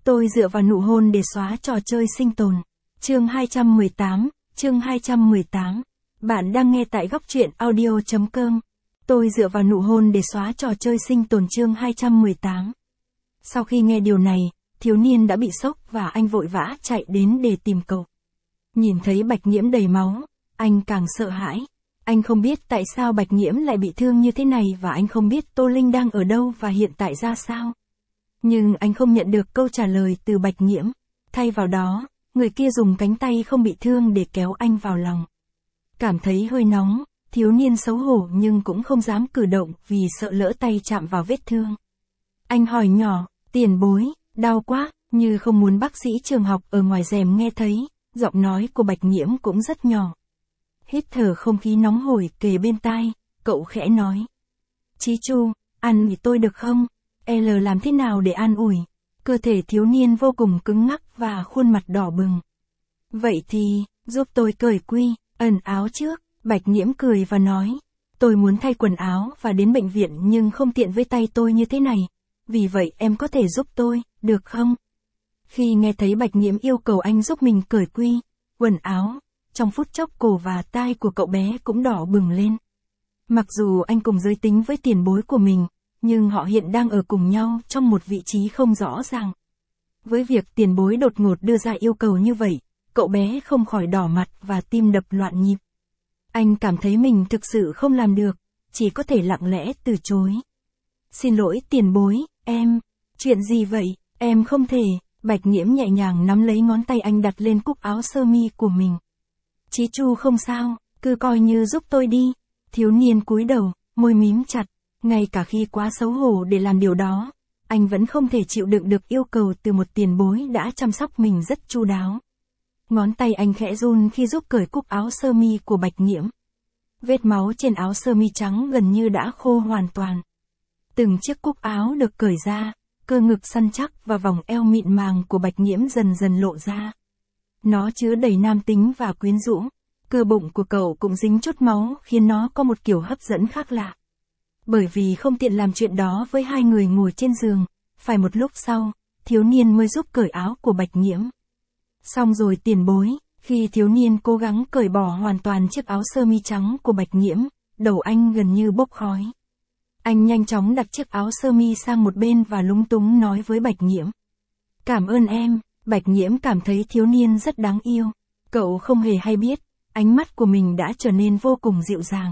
Tôi dựa vào nụ hôn để xóa trò chơi sinh tồn. Chương 218. Bạn đang nghe tại góc truyện audio.com. Tôi dựa vào nụ hôn để xóa trò chơi sinh tồn chương 218. Sau khi nghe điều này, thiếu niên đã bị sốc và anh vội vã chạy đến để tìm cậu. Nhìn thấy Bạch Nhiễm đầy máu, anh càng sợ hãi. Anh không biết tại sao Bạch Nhiễm lại bị thương như thế này và anh không biết Tô Linh đang ở đâu và hiện tại ra sao. Nhưng anh không nhận được câu trả lời từ Bạch Nhiễm. Thay vào đó, người kia dùng cánh tay không bị thương để kéo anh vào lòng. Cảm thấy hơi nóng, thiếu niên xấu hổ nhưng cũng không dám cử động vì sợ lỡ tay chạm vào vết thương. Anh hỏi nhỏ, tiền bối, đau quá, như không muốn bác sĩ trường học ở ngoài rèm nghe thấy, giọng nói của Bạch Nhiễm cũng rất nhỏ. Hít thở không khí nóng hổi kề bên tai, cậu khẽ nói. Chí Chu, ăn thì tôi được không? L làm thế nào để an ủi? Cơ thể thiếu niên vô cùng cứng ngắc và khuôn mặt đỏ bừng. Vậy thì, giúp tôi cởi quy, ẩn áo trước, Bạch Nhiễm cười và nói. Tôi muốn thay quần áo và đến bệnh viện nhưng không tiện với tay tôi như thế này. Vì vậy em có thể giúp tôi, được không? Khi nghe thấy Bạch Nhiễm yêu cầu anh giúp mình cởi quy, quần áo, trong phút chốc cổ và tai của cậu bé cũng đỏ bừng lên. Mặc dù anh cùng giới tính với tiền bối của mình, nhưng họ hiện đang ở cùng nhau trong một vị trí không rõ ràng. Với việc tiền bối đột ngột đưa ra yêu cầu như vậy, cậu bé không khỏi đỏ mặt và tim đập loạn nhịp. Anh cảm thấy mình thực sự không làm được, chỉ có thể lặng lẽ từ chối. Xin lỗi tiền bối, em, chuyện gì vậy, em không thể, Bạch Nhiễm nhẹ nhàng nắm lấy ngón tay anh đặt lên cúc áo sơ mi của mình. Chí Chu không sao, cứ coi như giúp tôi đi, thiếu niên cúi đầu, môi mím chặt. Ngay cả khi quá xấu hổ để làm điều đó, anh vẫn không thể chịu đựng được yêu cầu từ một tiền bối đã chăm sóc mình rất chu đáo. Ngón tay anh khẽ run khi giúp cởi cúc áo sơ mi của Bạch Nhiễm. Vết máu trên áo sơ mi trắng gần như đã khô hoàn toàn. Từng chiếc cúc áo được cởi ra, cơ ngực săn chắc và vòng eo mịn màng của Bạch Nhiễm dần dần lộ ra. Nó chứa đầy nam tính và quyến rũ. Cơ bụng của cậu cũng dính chút máu khiến nó có một kiểu hấp dẫn khác lạ. Bởi vì không tiện làm chuyện đó với hai người ngồi trên giường, phải một lúc sau, thiếu niên mới giúp cởi áo của Bạch Nhiễm. Xong rồi tiền bối, khi thiếu niên cố gắng cởi bỏ hoàn toàn chiếc áo sơ mi trắng của Bạch Nhiễm, đầu anh gần như bốc khói. Anh nhanh chóng đặt chiếc áo sơ mi sang một bên và lúng túng nói với Bạch Nhiễm. Cảm ơn em, Bạch Nhiễm cảm thấy thiếu niên rất đáng yêu. Cậu không hề hay biết, ánh mắt của mình đã trở nên vô cùng dịu dàng.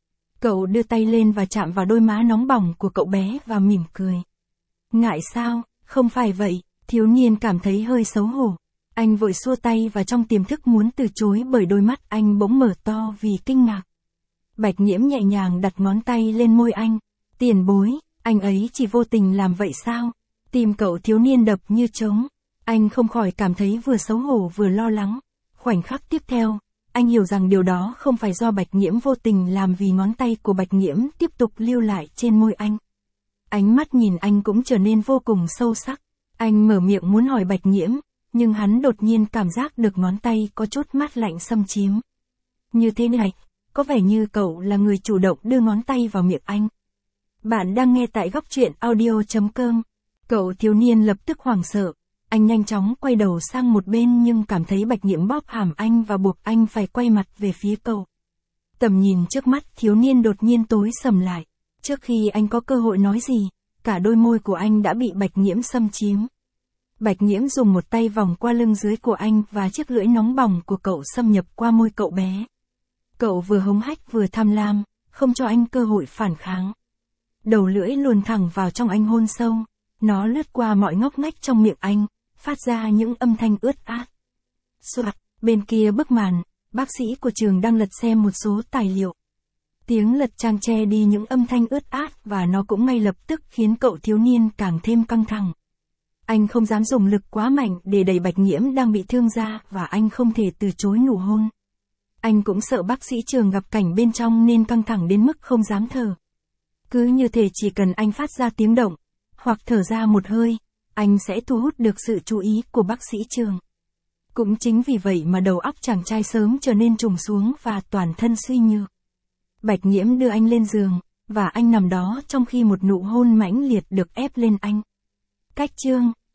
Cậu đưa tay lên và chạm vào đôi má nóng bỏng của cậu bé và mỉm cười. Ngại sao, không phải vậy, thiếu niên cảm thấy hơi xấu hổ. Anh vội xua tay và trong tiềm thức muốn từ chối bởi đôi mắt anh bỗng mở to vì kinh ngạc. Bạch Nhiễm nhẹ nhàng đặt ngón tay lên môi anh. Tiền bối, anh ấy chỉ vô tình làm vậy sao? Tim cậu thiếu niên đập như trống. Anh không khỏi cảm thấy vừa xấu hổ vừa lo lắng. Khoảnh khắc tiếp theo, anh hiểu rằng điều đó không phải do Bạch Nhiễm vô tình làm vì ngón tay của Bạch Nhiễm tiếp tục lưu lại trên môi anh. Ánh mắt nhìn anh cũng trở nên vô cùng sâu sắc. Anh mở miệng muốn hỏi Bạch Nhiễm, nhưng hắn đột nhiên cảm giác được ngón tay có chút mát lạnh xâm chiếm. Như thế này, có vẻ như cậu là người chủ động đưa ngón tay vào miệng anh. Bạn đang nghe tại góc truyện audio.com. Cậu thiếu niên lập tức hoảng sợ. Anh nhanh chóng quay đầu sang một bên nhưng cảm thấy Bạch Nhiễm bóp hàm anh và buộc anh phải quay mặt về phía cậu. Tầm nhìn trước mắt thiếu niên đột nhiên tối sầm lại. Trước khi anh có cơ hội nói gì, cả đôi môi của anh đã bị Bạch Nhiễm xâm chiếm. Bạch Nhiễm dùng một tay vòng qua lưng dưới của anh và chiếc lưỡi nóng bỏng của cậu xâm nhập qua môi cậu bé. Cậu vừa hống hách vừa tham lam, không cho anh cơ hội phản kháng. Đầu lưỡi luồn thẳng vào trong anh hôn sâu. Nó lướt qua mọi ngóc ngách trong miệng anh, phát ra những âm thanh ướt át. Soạt, bên kia bức màn, bác sĩ của trường đang lật xem một số tài liệu. Tiếng lật trang che đi những âm thanh ướt át và nó cũng ngay lập tức khiến cậu thiếu niên càng thêm căng thẳng. Anh không dám dùng lực quá mạnh để đẩy Bạch Nhiễm đang bị thương ra và anh không thể từ chối nụ hôn. Anh cũng sợ bác sĩ trường gặp cảnh bên trong nên căng thẳng đến mức không dám thở. Cứ như thể chỉ cần anh phát ra tiếng động, hoặc thở ra một hơi, anh sẽ thu hút được sự chú ý của bác sĩ trường. Cũng chính vì vậy mà đầu óc chàng trai sớm trở nên trùng xuống và toàn thân suy nhược. Bạch Nhiễm đưa anh lên giường, và anh nằm đó trong khi một nụ hôn mãnh liệt được ép lên anh. Cách chương